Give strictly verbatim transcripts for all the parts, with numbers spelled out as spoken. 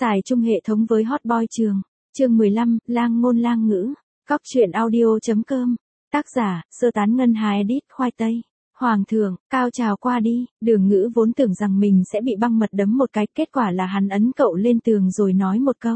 Xài chung hệ thống với Hot Boy Trường. Chương mười lăm, lang ngôn lang ngữ. Cóc truyện audio.com. Tác giả, sơ tán ngân hà edit khoai tây. Hoàng thượng, cao trào qua đi, Đường Ngữ vốn tưởng rằng mình sẽ bị băng mật đấm một cái, kết quả là hắn ấn cậu lên tường rồi nói một câu.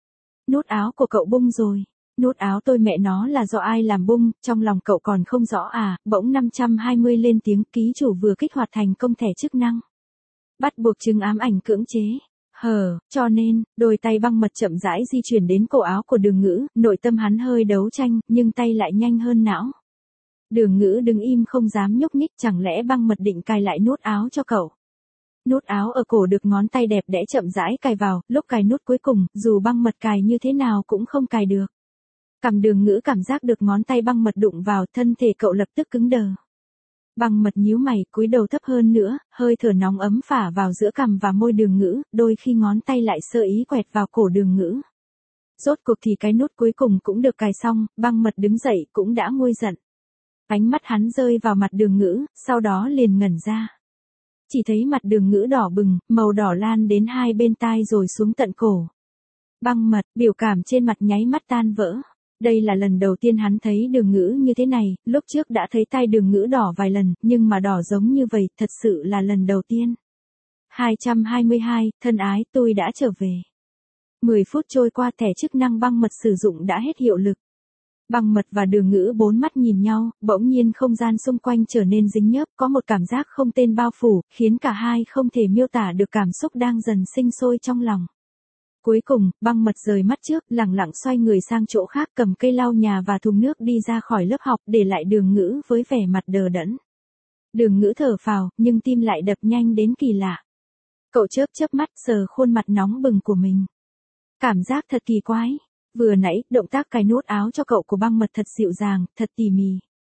Nút áo của cậu bung rồi. Nút áo tôi mẹ nó là do ai làm bung, trong lòng cậu còn không rõ à, bỗng năm trăm hai mươi lên tiếng, ký chủ vừa kích hoạt thành công thẻ chức năng. Bắt buộc chứng ám ảnh cưỡng chế. Hờ, cho nên, đôi tay băng mật chậm rãi di chuyển đến cổ áo của Đường Ngữ, nội tâm hắn hơi đấu tranh, nhưng tay lại nhanh hơn não. Đường Ngữ đứng im không dám nhúc nhích, chẳng lẽ băng mật định cài lại nút áo cho cậu. Nút áo ở cổ được ngón tay đẹp đẽ chậm rãi cài vào, lúc cài nút cuối cùng, dù băng mật cài như thế nào cũng không cài được. Cằm Đường Ngữ cảm giác được ngón tay băng mật đụng vào, thân thể cậu lập tức cứng đờ. Băng mật nhíu mày, cúi đầu thấp hơn nữa, hơi thở nóng ấm phả vào giữa cằm và môi Đường Ngữ, đôi khi ngón tay lại sơ ý quẹt vào cổ Đường Ngữ. Rốt cuộc thì cái nút cuối cùng cũng được cài xong, băng mật đứng dậy cũng đã nguôi giận. Ánh mắt hắn rơi vào mặt Đường Ngữ, sau đó liền ngẩn ra. Chỉ thấy mặt Đường Ngữ đỏ bừng, màu đỏ lan đến hai bên tai rồi xuống tận cổ. Băng mật, biểu cảm trên mặt nháy mắt tan vỡ. Đây là lần đầu tiên hắn thấy Đường Ngữ như thế này, lúc trước đã thấy tai Đường Ngữ đỏ vài lần, nhưng mà đỏ giống như vậy, thật sự là lần đầu tiên. hai trăm hai mươi hai, thân ái, tôi đã trở về. mười phút trôi qua, thẻ chức năng băng mật sử dụng đã hết hiệu lực. Băng mật và Đường Ngữ bốn mắt nhìn nhau, bỗng nhiên không gian xung quanh trở nên dính nhớp, có một cảm giác không tên bao phủ, khiến cả hai không thể miêu tả được cảm xúc đang dần sinh sôi trong lòng. Cuối cùng, băng mật rời mắt trước, lẳng lặng xoay người sang chỗ khác, cầm cây lau nhà và thùng nước đi ra khỏi lớp học, để lại Đường Ngữ với vẻ mặt đờ đẫn. Đường Ngữ thở phào, nhưng tim lại đập nhanh đến kỳ lạ. Cậu chớp chớp mắt, sờ khuôn mặt nóng bừng của mình. Cảm giác thật kỳ quái. Vừa nãy, động tác cài nút áo cho cậu của băng mật thật dịu dàng, thật tỉ mỉ.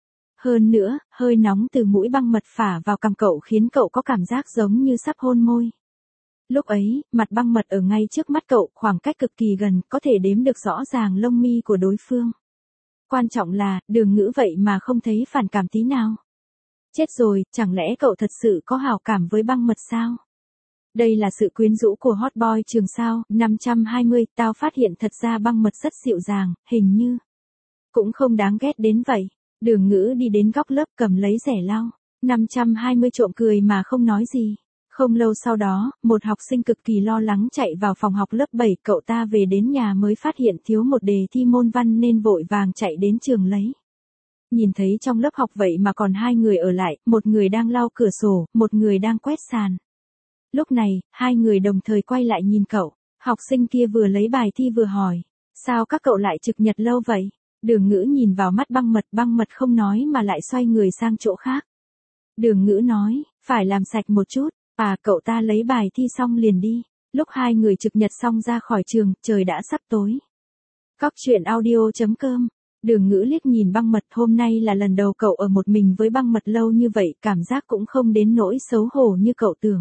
Hơn nữa, hơi nóng từ mũi băng mật phả vào cằm cậu khiến cậu có cảm giác giống như sắp hôn môi. Lúc ấy, mặt băng mật ở ngay trước mắt cậu, khoảng cách cực kỳ gần, có thể đếm được rõ ràng lông mi của đối phương. Quan trọng là, Đường Ngữ vậy mà không thấy phản cảm tí nào. Chết rồi, chẳng lẽ cậu thật sự có hảo cảm với băng mật sao? Đây là sự quyến rũ của Hot Boy Trường sao, năm trăm hai mươi, tao phát hiện thật ra băng mật rất dịu dàng, hình như cũng không đáng ghét đến vậy. Đường Ngữ đi đến góc lớp cầm lấy rẻ lau, năm trăm hai mươi trộm cười mà không nói gì. Không lâu sau đó, một học sinh cực kỳ lo lắng chạy vào phòng học lớp bảy, cậu ta về đến nhà mới phát hiện thiếu một đề thi môn văn nên vội vàng chạy đến trường lấy. Nhìn thấy trong lớp học vậy mà còn hai người ở lại, một người đang lau cửa sổ, một người đang quét sàn. Lúc này, hai người đồng thời quay lại nhìn cậu, học sinh kia vừa lấy bài thi vừa hỏi, sao các cậu lại trực nhật lâu vậy? Đường Ngữ nhìn vào mắt băng mật, băng mật không nói mà lại xoay người sang chỗ khác. Đường Ngữ nói, phải làm sạch một chút, à cậu ta lấy bài thi xong liền đi. Lúc hai người trực nhật xong ra khỏi trường, trời đã sắp tối. Cóc truyện audio.com. Đường Ngữ liếc nhìn băng mật, hôm nay là lần đầu cậu ở một mình với băng mật lâu như vậy, cảm giác cũng không đến nỗi xấu hổ như cậu tưởng.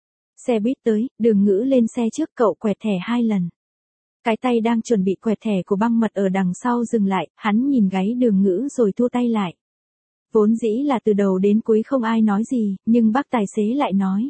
Xe buýt tới, Đường Ngữ lên xe trước, cậu quẹt thẻ hai lần. Cái tay đang chuẩn bị quẹt thẻ của băng mật ở đằng sau dừng lại, hắn nhìn gáy Đường Ngữ rồi thua tay lại. Vốn dĩ là từ đầu đến cuối không ai nói gì, nhưng bác tài xế lại nói.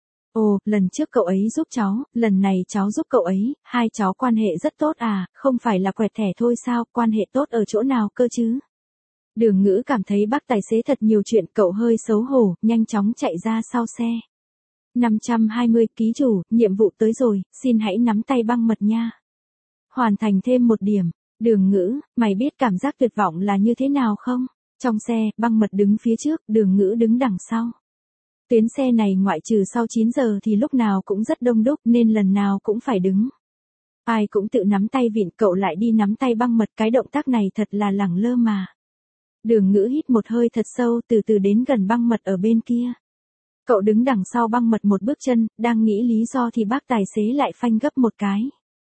Ồ, lần trước cậu ấy giúp cháu, lần này cháu giúp cậu ấy, hai cháu quan hệ rất tốt à, không phải là quẹt thẻ thôi sao, quan hệ tốt ở chỗ nào cơ chứ? Đường Ngữ cảm thấy bác tài xế thật nhiều chuyện, cậu hơi xấu hổ, nhanh chóng chạy ra sau xe. năm trăm hai mươi, ký chủ, nhiệm vụ tới rồi, xin hãy nắm tay băng mật nha. Hoàn thành thêm một điểm. Đường Ngữ, mày biết cảm giác tuyệt vọng là như thế nào không? Trong xe, băng mật đứng phía trước, Đường Ngữ đứng đằng sau. Tuyến xe này ngoại trừ sau chín giờ thì lúc nào cũng rất đông đúc nên lần nào cũng phải đứng. Ai cũng tự nắm tay vịn, cậu lại đi nắm tay băng mật, cái động tác này thật là lẳng lơ mà. Đường Ngữ hít một hơi thật sâu, từ từ đến gần băng mật ở bên kia. Cậu đứng đằng sau băng mật một bước chân, đang nghĩ lý do thì bác tài xế lại phanh gấp một cái.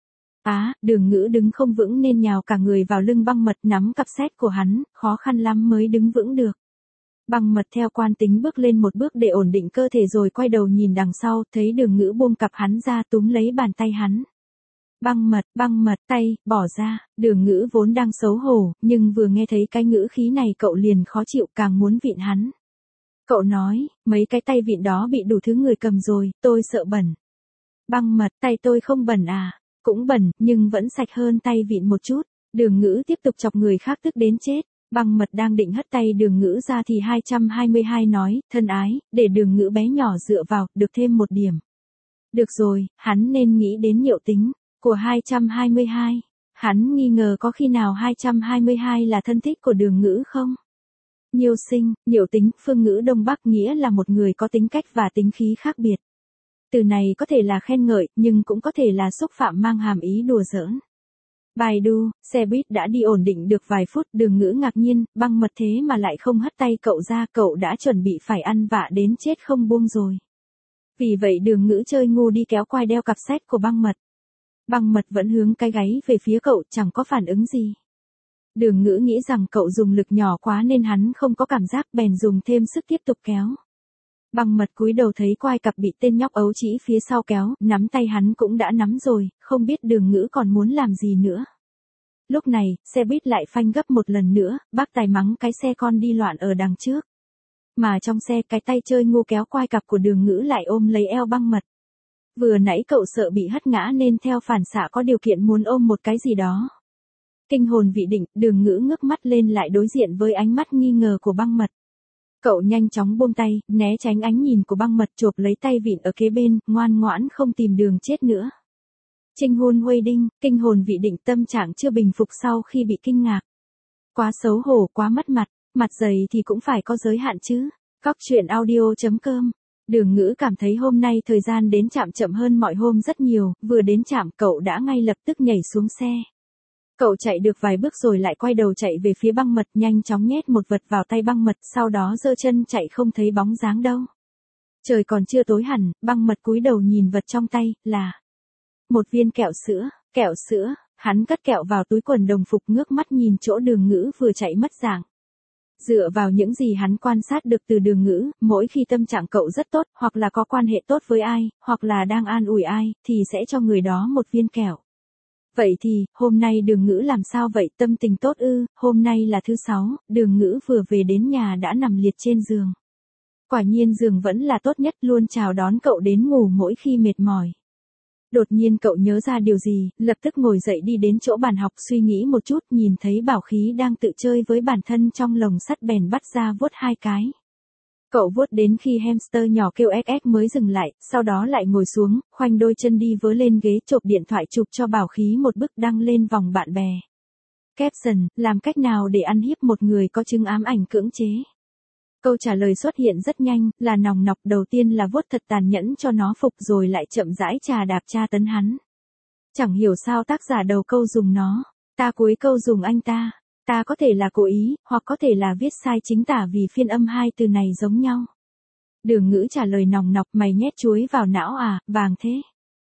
Á, à, Đường Ngữ đứng không vững nên nhào cả người vào lưng băng mật, nắm cặp xét của hắn, khó khăn lắm mới đứng vững được. Băng mật theo quan tính bước lên một bước để ổn định cơ thể rồi quay đầu nhìn đằng sau, thấy Đường Ngữ buông cặp hắn ra, túm lấy bàn tay hắn. Băng mật, băng mật, tay, bỏ ra. Đường Ngữ vốn đang xấu hổ, nhưng vừa nghe thấy cái ngữ khí này cậu liền khó chịu, càng muốn vịn hắn. Cậu nói, mấy cái tay vịn đó bị đủ thứ người cầm rồi, tôi sợ bẩn. Băng mật, tay tôi không bẩn à? Cũng bẩn, nhưng vẫn sạch hơn tay vịn một chút. Đường Ngữ tiếp tục chọc người khác tức đến chết. Băng mật đang định hất tay Đường Ngữ ra thì hai trăm hai mươi hai nói, thân ái, để Đường Ngữ bé nhỏ dựa vào, được thêm một điểm. Được rồi, hắn nên nghĩ đến Nhiệu Tính, của hai trăm hai mươi hai. Hắn nghi ngờ có khi nào hai trăm hai mươi hai là thân thích của Đường Ngữ không? Nhiêu Sinh, Nhiệu Tính, phương ngữ Đông Bắc nghĩa là một người có tính cách và tính khí khác biệt. Từ này có thể là khen ngợi, nhưng cũng có thể là xúc phạm mang hàm ý đùa giỡn. Baidu, xe buýt đã đi ổn định được vài phút, Đường Ngữ ngạc nhiên, Băng mật thế mà lại không hất tay cậu ra, cậu đã chuẩn bị phải ăn vạ đến chết không buông rồi. Vì vậy Đường Ngữ chơi ngu đi kéo quai đeo cặp sách của Băng mật. Băng mật vẫn hướng cái gáy về phía cậu, chẳng có phản ứng gì. Đường Ngữ nghĩ rằng cậu dùng lực nhỏ quá nên hắn không có cảm giác, bèn dùng thêm sức tiếp tục kéo. Băng mật cúi đầu thấy quai cặp bị tên nhóc ấu trĩ phía sau kéo, nắm tay hắn cũng đã nắm rồi, không biết Đường Ngữ còn muốn làm gì nữa. Lúc này, xe buýt lại phanh gấp một lần nữa, bác tài mắng cái xe con đi loạn ở đằng trước. Mà trong xe, cái tay chơi ngu kéo quai cặp của Đường Ngữ lại ôm lấy eo Băng mật. Vừa nãy cậu sợ bị hất ngã nên theo phản xạ có điều kiện muốn ôm một cái gì đó. Kinh hồn vị định, Đường Ngữ ngước mắt lên lại đối diện với ánh mắt nghi ngờ của Băng mật. Cậu nhanh chóng buông tay, né tránh ánh nhìn của Băng mật, chộp lấy tay vịn ở kế bên, ngoan ngoãn không tìm đường chết nữa. Trinh hôn Huê Đinh, kinh hồn vị định, tâm trạng chưa bình phục sau khi bị kinh ngạc. Quá xấu hổ, quá mất mặt, mặt dày thì cũng phải có giới hạn chứ. Cóc truyện audio chấm com. Đường Ngữ cảm thấy hôm nay thời gian đến trạm chậm hơn mọi hôm rất nhiều, vừa đến trạm cậu đã ngay lập tức nhảy xuống xe. Cậu chạy được vài bước rồi lại quay đầu chạy về phía Băng mật, nhanh chóng nhét một vật vào tay Băng mật, sau đó giơ chân chạy không thấy bóng dáng đâu. Trời còn chưa tối hẳn, Băng mật cúi đầu nhìn vật trong tay, là một viên kẹo sữa, kẹo sữa, hắn cất kẹo vào túi quần đồng phục, ngước mắt nhìn chỗ Đường Ngữ vừa chạy mất dạng. Dựa vào những gì hắn quan sát được từ Đường Ngữ, mỗi khi tâm trạng cậu rất tốt, hoặc là có quan hệ tốt với ai, hoặc là đang an ủi ai, thì sẽ cho người đó một viên kẹo. Vậy thì, hôm nay Đường Ngữ làm sao vậy, tâm tình tốt ư? Hôm nay là thứ sáu, Đường Ngữ vừa về đến nhà đã nằm liệt trên giường. Quả nhiên giường vẫn là tốt nhất, luôn chào đón cậu đến ngủ mỗi khi mệt mỏi. Đột nhiên cậu nhớ ra điều gì, lập tức ngồi dậy đi đến chỗ bàn học, suy nghĩ một chút, nhìn thấy Bảo Khí đang tự chơi với bản thân trong lồng sắt, bèn bắt ra vuốt hai cái. Cậu vuốt đến khi hamster nhỏ kêu ếch ếch mới dừng lại, sau đó lại ngồi xuống, khoanh đôi chân đi vớ lên ghế, chộp điện thoại chụp cho Bảo Khí một bức đăng lên vòng bạn bè. Caption, làm cách nào để ăn hiếp một người có chứng ám ảnh cưỡng chế? Câu trả lời xuất hiện rất nhanh, là nòng nọc, đầu tiên là vuốt thật tàn nhẫn cho nó phục rồi lại chậm rãi chà đạp tra tấn hắn. Chẳng hiểu sao tác giả đầu câu dùng nó, ta cuối câu dùng anh ta. Ta có thể là cố ý, hoặc có thể là viết sai chính tả vì phiên âm hai từ này giống nhau. Đường Ngữ trả lời nòng nọc, mày nhét chuối vào não à, vàng thế.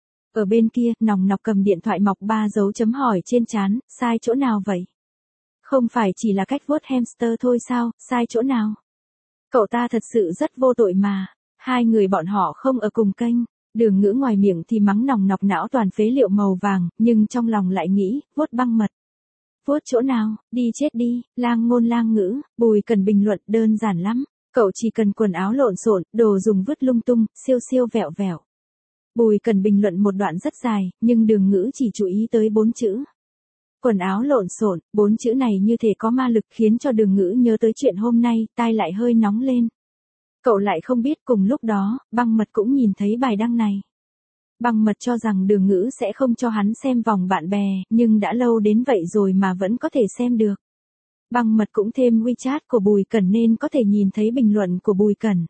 Ở bên kia, nòng nọc cầm điện thoại mọc ba dấu chấm hỏi trên trán, sai chỗ nào vậy? Không phải chỉ là cách vuốt hamster thôi sao, sai chỗ nào? Cậu ta thật sự rất vô tội mà. Hai người bọn họ không ở cùng kênh. Đường Ngữ ngoài miệng thì mắng nòng nọc não toàn phế liệu màu vàng, nhưng trong lòng lại nghĩ, vuốt Băng mật. Vuốt chỗ nào, đi chết đi, lang ngôn lang ngữ, Bùi Cần bình luận, đơn giản lắm, cậu chỉ cần quần áo lộn xộn, đồ dùng vứt lung tung, siêu siêu vẹo vẹo. Bùi Cần bình luận một đoạn rất dài, nhưng Đường Ngữ chỉ chú ý tới bốn chữ. Quần áo lộn xộn, bốn chữ này như thể có ma lực khiến cho Đường Ngữ nhớ tới chuyện hôm nay, tai lại hơi nóng lên. Cậu lại không biết cùng lúc đó, Băng mật cũng nhìn thấy bài đăng này. Băng mật cho rằng Đường Ngữ sẽ không cho hắn xem vòng bạn bè, nhưng đã lâu đến vậy rồi mà vẫn có thể xem được. Băng mật cũng thêm WeChat của Bùi Cẩn nên có thể nhìn thấy bình luận của Bùi Cẩn.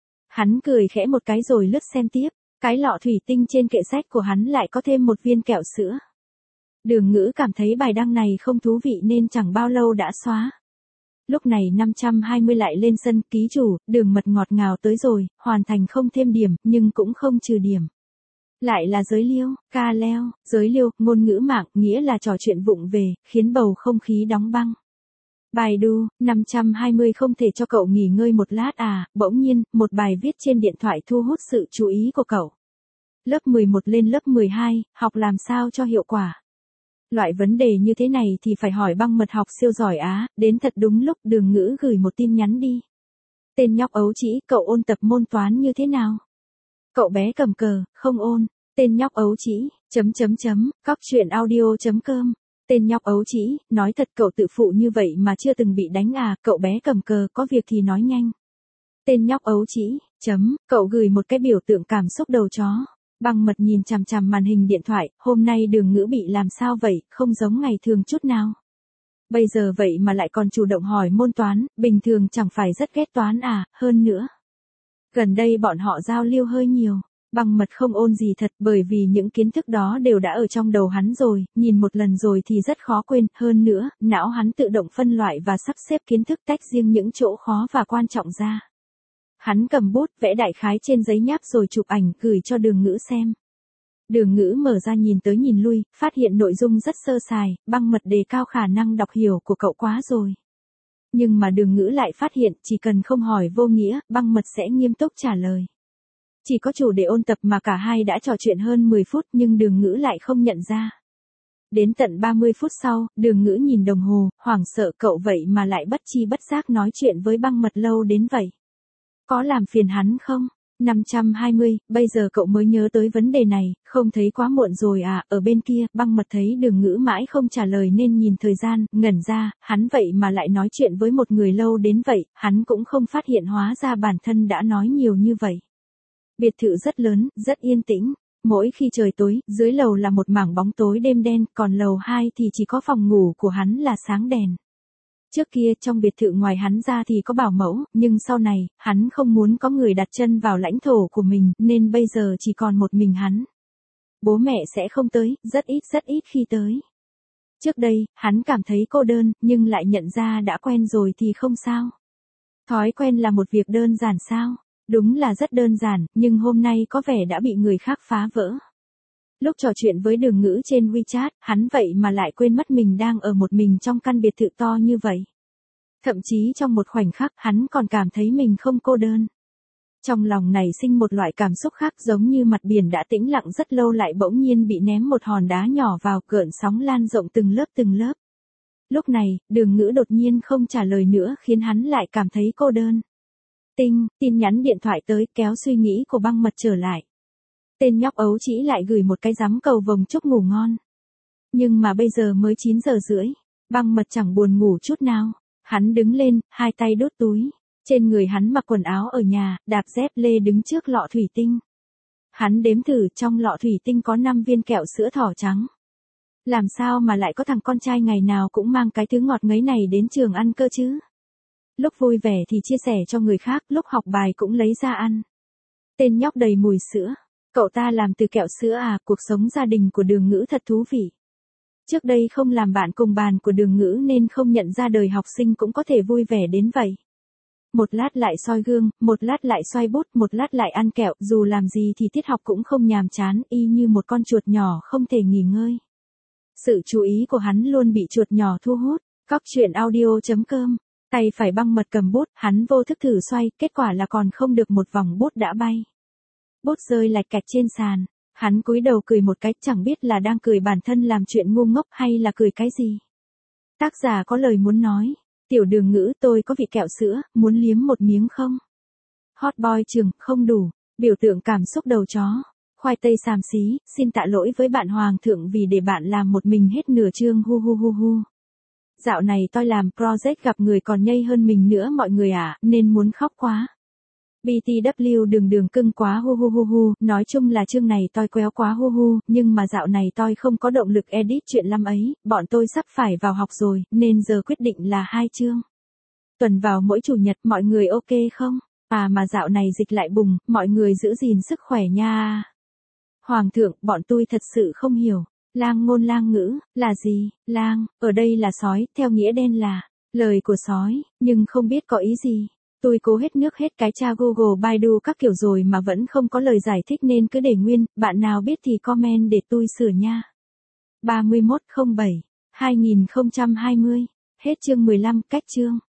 Hắn cười khẽ một cái rồi lướt xem tiếp, cái lọ thủy tinh trên kệ sách của hắn lại có thêm một viên kẹo sữa. Đường Ngữ cảm thấy bài đăng này không thú vị nên chẳng bao lâu đã xóa. Lúc này năm trăm hai mươi lại lên sân, ký chủ, Đường mật ngọt ngào tới rồi, hoàn thành không thêm điểm, nhưng cũng không trừ điểm. Lại là giới liêu, ca leo, giới liêu, ngôn ngữ mạng, nghĩa là trò chuyện vụng về, khiến bầu không khí đóng băng. Baidu, năm trăm hai mươi không thể cho cậu nghỉ ngơi một lát à, bỗng nhiên, một bài viết trên điện thoại thu hút sự chú ý của cậu. Lớp mười một lên lớp mười hai, học làm sao cho hiệu quả. Loại vấn đề như thế này thì phải hỏi Băng mật học siêu giỏi á, đến thật đúng lúc. Đường Ngữ gửi một tin nhắn đi. Tên nhóc ấu trĩ, cậu ôn tập môn toán như thế nào? Cậu bé cầm cờ, không ôn. Tên nhóc ấu trĩ, chấm chấm chấm, cóc truyện audio chấm com. Tên nhóc ấu trĩ, nói thật cậu tự phụ như vậy mà chưa từng bị đánh à, cậu bé cầm cờ có việc thì nói nhanh. Tên nhóc ấu trĩ, chấm, cậu gửi một cái biểu tượng cảm xúc đầu chó. Băng Mật nhìn chằm chằm màn hình điện thoại, hôm nay Đường Ngữ bị làm sao vậy, không giống ngày thường chút nào. Bây giờ vậy mà lại còn chủ động hỏi môn toán, bình thường chẳng phải rất ghét toán à, hơn nữa. Gần đây bọn họ giao lưu hơi nhiều. Băng Mật không ôn gì thật bởi vì những kiến thức đó đều đã ở trong đầu hắn rồi, nhìn một lần rồi thì rất khó quên, hơn nữa, não hắn tự động phân loại và sắp xếp kiến thức tách riêng những chỗ khó và quan trọng ra. Hắn cầm bút vẽ đại khái trên giấy nháp rồi chụp ảnh gửi cho Đường Ngữ xem. Đường Ngữ mở ra nhìn tới nhìn lui, phát hiện nội dung rất sơ sài, Băng Mật đề cao khả năng đọc hiểu của cậu quá rồi. Nhưng mà Đường Ngữ lại phát hiện chỉ cần không hỏi vô nghĩa, Băng Mật sẽ nghiêm túc trả lời. Chỉ có chủ đề ôn tập mà cả hai đã trò chuyện hơn mười phút nhưng Đường Ngữ lại không nhận ra. Đến tận ba mươi phút sau, Đường Ngữ nhìn đồng hồ, hoảng sợ cậu vậy mà lại bất chi bất giác nói chuyện với Băng Mật lâu đến vậy. Có làm phiền hắn không? năm trăm hai mươi, bây giờ cậu mới nhớ tới vấn đề này, không thấy quá muộn rồi à, ở bên kia, Băng Mật thấy Đường Ngữ mãi không trả lời nên nhìn thời gian, ngẩn ra, hắn vậy mà lại nói chuyện với một người lâu đến vậy, hắn cũng không phát hiện hóa ra bản thân đã nói nhiều như vậy. Biệt thự rất lớn, rất yên tĩnh. Mỗi khi trời tối, dưới lầu là một mảng bóng tối đêm đen, còn lầu hai thì chỉ có phòng ngủ của hắn là sáng đèn. Trước kia trong biệt thự ngoài hắn ra thì có bảo mẫu, nhưng sau này, hắn không muốn có người đặt chân vào lãnh thổ của mình, nên bây giờ chỉ còn một mình hắn. Bố mẹ sẽ không tới, rất ít rất ít khi tới. Trước đây, hắn cảm thấy cô đơn, nhưng lại nhận ra đã quen rồi thì không sao. Thói quen là một việc đơn giản sao? Đúng là rất đơn giản, nhưng hôm nay có vẻ đã bị người khác phá vỡ. Lúc trò chuyện với Đường Ngữ trên WeChat, hắn vậy mà lại quên mất mình đang ở một mình trong căn biệt thự to như vậy. Thậm chí trong một khoảnh khắc hắn còn cảm thấy mình không cô đơn. Trong lòng này sinh một loại cảm xúc khác giống như mặt biển đã tĩnh lặng rất lâu lại bỗng nhiên bị ném một hòn đá nhỏ vào gợn sóng lan rộng từng lớp từng lớp. Lúc này, Đường Ngữ đột nhiên không trả lời nữa khiến hắn lại cảm thấy cô đơn. Tinh, tin nhắn điện thoại tới kéo suy nghĩ của Băng Mật trở lại. Tên nhóc ấu trĩ lại gửi một cái giám cầu vồng chúc ngủ ngon. Nhưng mà bây giờ mới chín giờ rưỡi, Băng Mật chẳng buồn ngủ chút nào. Hắn đứng lên, hai tay đút túi. Trên người hắn mặc quần áo ở nhà, đạp dép lê đứng trước lọ thủy tinh. Hắn đếm thử trong lọ thủy tinh có năm viên kẹo sữa thỏ trắng. Làm sao mà lại có thằng con trai ngày nào cũng mang cái thứ ngọt ngấy này đến trường ăn cơ chứ? Lúc vui vẻ thì chia sẻ cho người khác, lúc học bài cũng lấy ra ăn. Tên nhóc đầy mùi sữa. Cậu ta làm từ kẹo sữa à, cuộc sống gia đình của Đường Ngữ thật thú vị. Trước đây không làm bạn cùng bàn của Đường Ngữ nên không nhận ra đời học sinh cũng có thể vui vẻ đến vậy. Một lát lại soi gương, một lát lại xoay bút, một lát lại ăn kẹo, dù làm gì thì tiết học cũng không nhàm chán, y như một con chuột nhỏ không thể nghỉ ngơi. Sự chú ý của hắn luôn bị chuột nhỏ thu hút. Cóc truyện audio chấm com. Tay phải Băng Mật cầm bút, hắn vô thức thử xoay, kết quả là còn không được một vòng bút đã bay. Bút rơi lạch cạch trên sàn, hắn cúi đầu cười một cái, chẳng biết là đang cười bản thân làm chuyện ngu ngốc hay là cười cái gì. Tác giả có lời muốn nói, tiểu Đường Ngữ tôi có vị kẹo sữa, muốn liếm một miếng không? Hot boy trường, không đủ, biểu tượng cảm xúc đầu chó. Khoai tây xàm xí, xin tạ lỗi với bạn Hoàng thượng vì để bạn làm một mình hết nửa chương hu hu hu hu. Dạo này tôi làm project gặp người còn nhây hơn mình nữa mọi người à, nên muốn khóc quá. bê tê vê đường đường cưng quá hu hu hu hu, nói chung là chương này tôi quéo quá hu hu, nhưng mà dạo này tôi không có động lực edit chuyện lắm ấy, bọn tôi sắp phải vào học rồi, nên giờ quyết định là hai chương. Tuần vào mỗi chủ nhật mọi người ok không? À mà dạo này dịch lại bùng, mọi người giữ gìn sức khỏe nha. Hoàng thượng, bọn tôi thật sự không hiểu. Lang ngôn lang ngữ, là gì? Lang, ở đây là sói, theo nghĩa đen là lời của sói, nhưng không biết có ý gì. Tôi cố hết nước hết cái tra Google Baidu các kiểu rồi mà vẫn không có lời giải thích nên cứ để nguyên, bạn nào biết thì comment để tôi sửa nha. ba mươi mốt không bảy hai nghìn không trăm hai mươi, hết chương mười lăm, cách chương.